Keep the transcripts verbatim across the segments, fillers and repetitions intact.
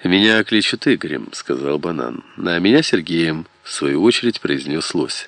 «Меня кличут Игорем», — сказал Банан. «А меня Сергеем», — в свою очередь произнес Лось.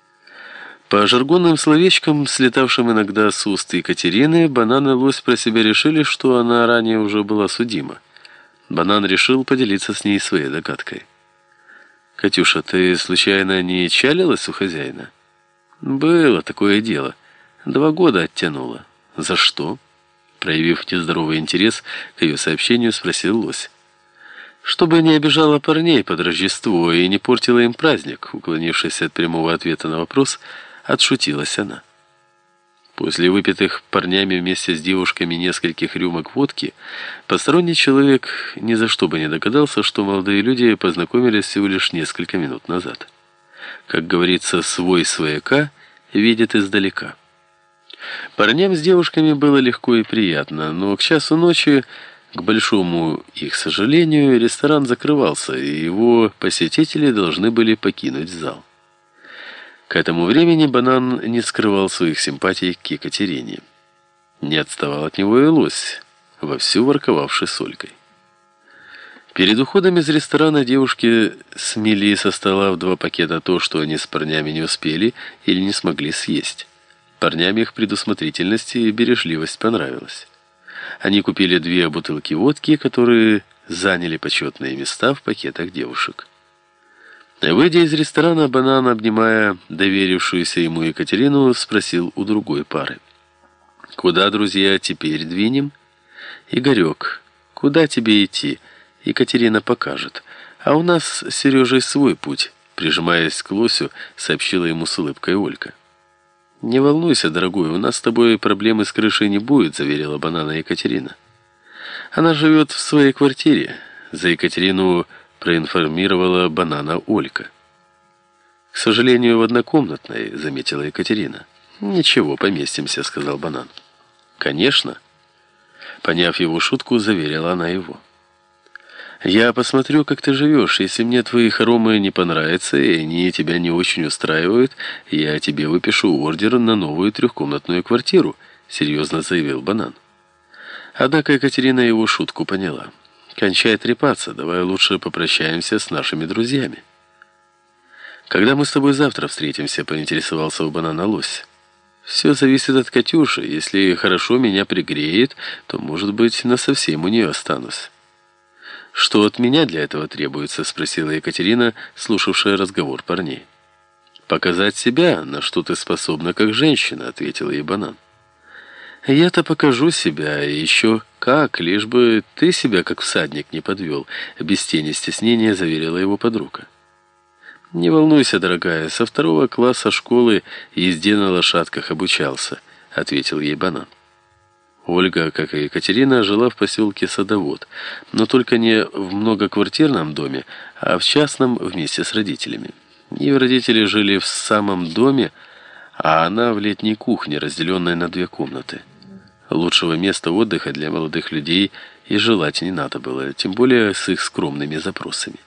По жаргонным словечкам, слетавшим иногда с уст Екатерины, Банан и Лось про себя решили, что она ранее уже была судима. Банан решил поделиться с ней своей догадкой. «Катюша, ты случайно не чалилась у хозяина?» «Было такое дело. Два года оттянула». «За что?» Проявив нездоровый интерес к ее сообщению, спросил Лось. «Чтобы не обижала парней под Рождество и не портила им праздник», уклонившись от прямого ответа на вопрос, отшутилась она. После выпитых парнями вместе с девушками нескольких рюмок водки, посторонний человек ни за что бы не догадался, что молодые люди познакомились всего лишь несколько минут назад. Как говорится, свой свояка видит издалека. Парням с девушками было легко и приятно, но к часу ночи, к большому их сожалению, ресторан закрывался, и его посетители должны были покинуть зал. К этому времени Банан не скрывал своих симпатий к Екатерине. Не отставал от него и Лось, вовсю ворковавший с Олькой. Перед уходом из ресторана девушки смели со стола в два пакета то, что они с парнями не успели или не смогли съесть. Парням их предусмотрительность и бережливость понравилась. Они купили две бутылки водки, которые заняли почетные места в пакетах девушек. Выйдя из ресторана, Банан, обнимая доверившуюся ему Екатерину, спросил у другой пары: «Куда, друзья, теперь двинем?» «Игорек, куда тебе идти? Екатерина покажет. А у нас с Сережей свой путь», прижимаясь к Лосю, сообщила ему с улыбкой Олька. «Не волнуйся, дорогой, у нас с тобой проблемы с крышей не будет», заверила Банана Екатерина. «Она живет в своей квартире», за Екатерину проинформировала Банана Олька. «К сожалению, в однокомнатной», заметила Екатерина. «Ничего, поместимся», сказал Банан. «Конечно», поняв его шутку, заверила она его. «Я посмотрю, как ты живешь. Если мне твои хоромы не понравятся, и они тебя не очень устраивают, я тебе выпишу ордер на новую трехкомнатную квартиру», серьезно заявил Банан. Однако Екатерина его шутку поняла. «Кончай трепаться, давай лучше попрощаемся с нашими друзьями». «Когда мы с тобой завтра встретимся?» — поинтересовался у Банана Лось. «Все зависит от Катюши. Если хорошо меня пригреет, то, может быть, насовсем у нее останусь». «Что от меня для этого требуется?» — спросила Екатерина, слушавшая разговор парней. «Показать себя, на что ты способна как женщина», — ответил ей Банан. «Я-то покажу себя, и еще как, лишь бы ты себя как всадник не подвел», — без тени стеснения заверила его подруга. «Не волнуйся, дорогая, со второго класса школы езде на лошадках обучался», — ответил ей Банан. Ольга, как и Екатерина, жила в поселке Садовод, но только не в многоквартирном доме, а в частном вместе с родителями. Ее родители жили в самом доме, а она в летней кухне, разделенной на две комнаты. Лучшего места отдыха для молодых людей и желать не надо было, тем более с их скромными запросами.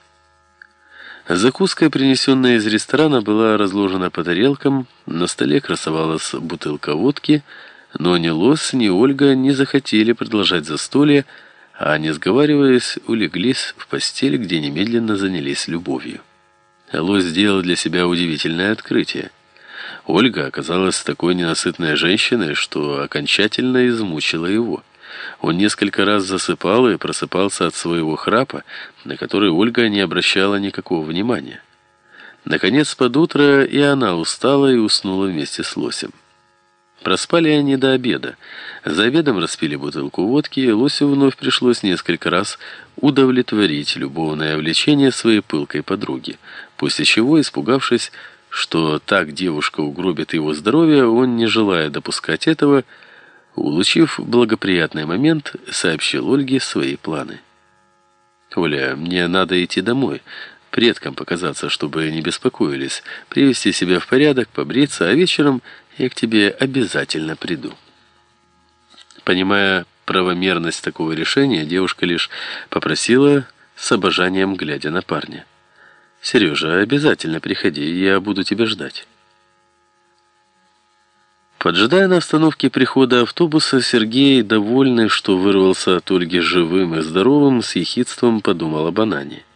Закуска, принесенная из ресторана, была разложена по тарелкам, на столе красовалась бутылка водки, но ни Лось, ни Ольга не захотели продолжать застолье, а, не сговариваясь, улеглись в постель, где немедленно занялись любовью. Лось сделал для себя удивительное открытие. Ольга оказалась такой ненасытной женщиной, что окончательно измучила его. Он несколько раз засыпал и просыпался от своего храпа, на который Ольга не обращала никакого внимания. Наконец, под утро и она устала и уснула вместе с Лосем. Проспали они до обеда. За обедом распили бутылку водки, и Лосю вновь пришлось несколько раз удовлетворить любовное влечение своей пылкой подруги, после чего, испугавшись, что так девушка угробит его здоровье, он, не желая допускать этого, улучив благоприятный момент, сообщил Ольге свои планы. «Оля, мне надо идти домой, предкам показаться, чтобы не беспокоились, привести себя в порядок, побриться, а вечером я к тебе обязательно приду». Понимая правомерность такого решения, девушка лишь попросила, с обожанием глядя на парня: «Сережа, обязательно приходи, я буду тебя ждать». Поджидая на остановке прихода автобуса, Сергей, довольный, что вырвался от Ольги живым и здоровым, с ехидством подумал о банане.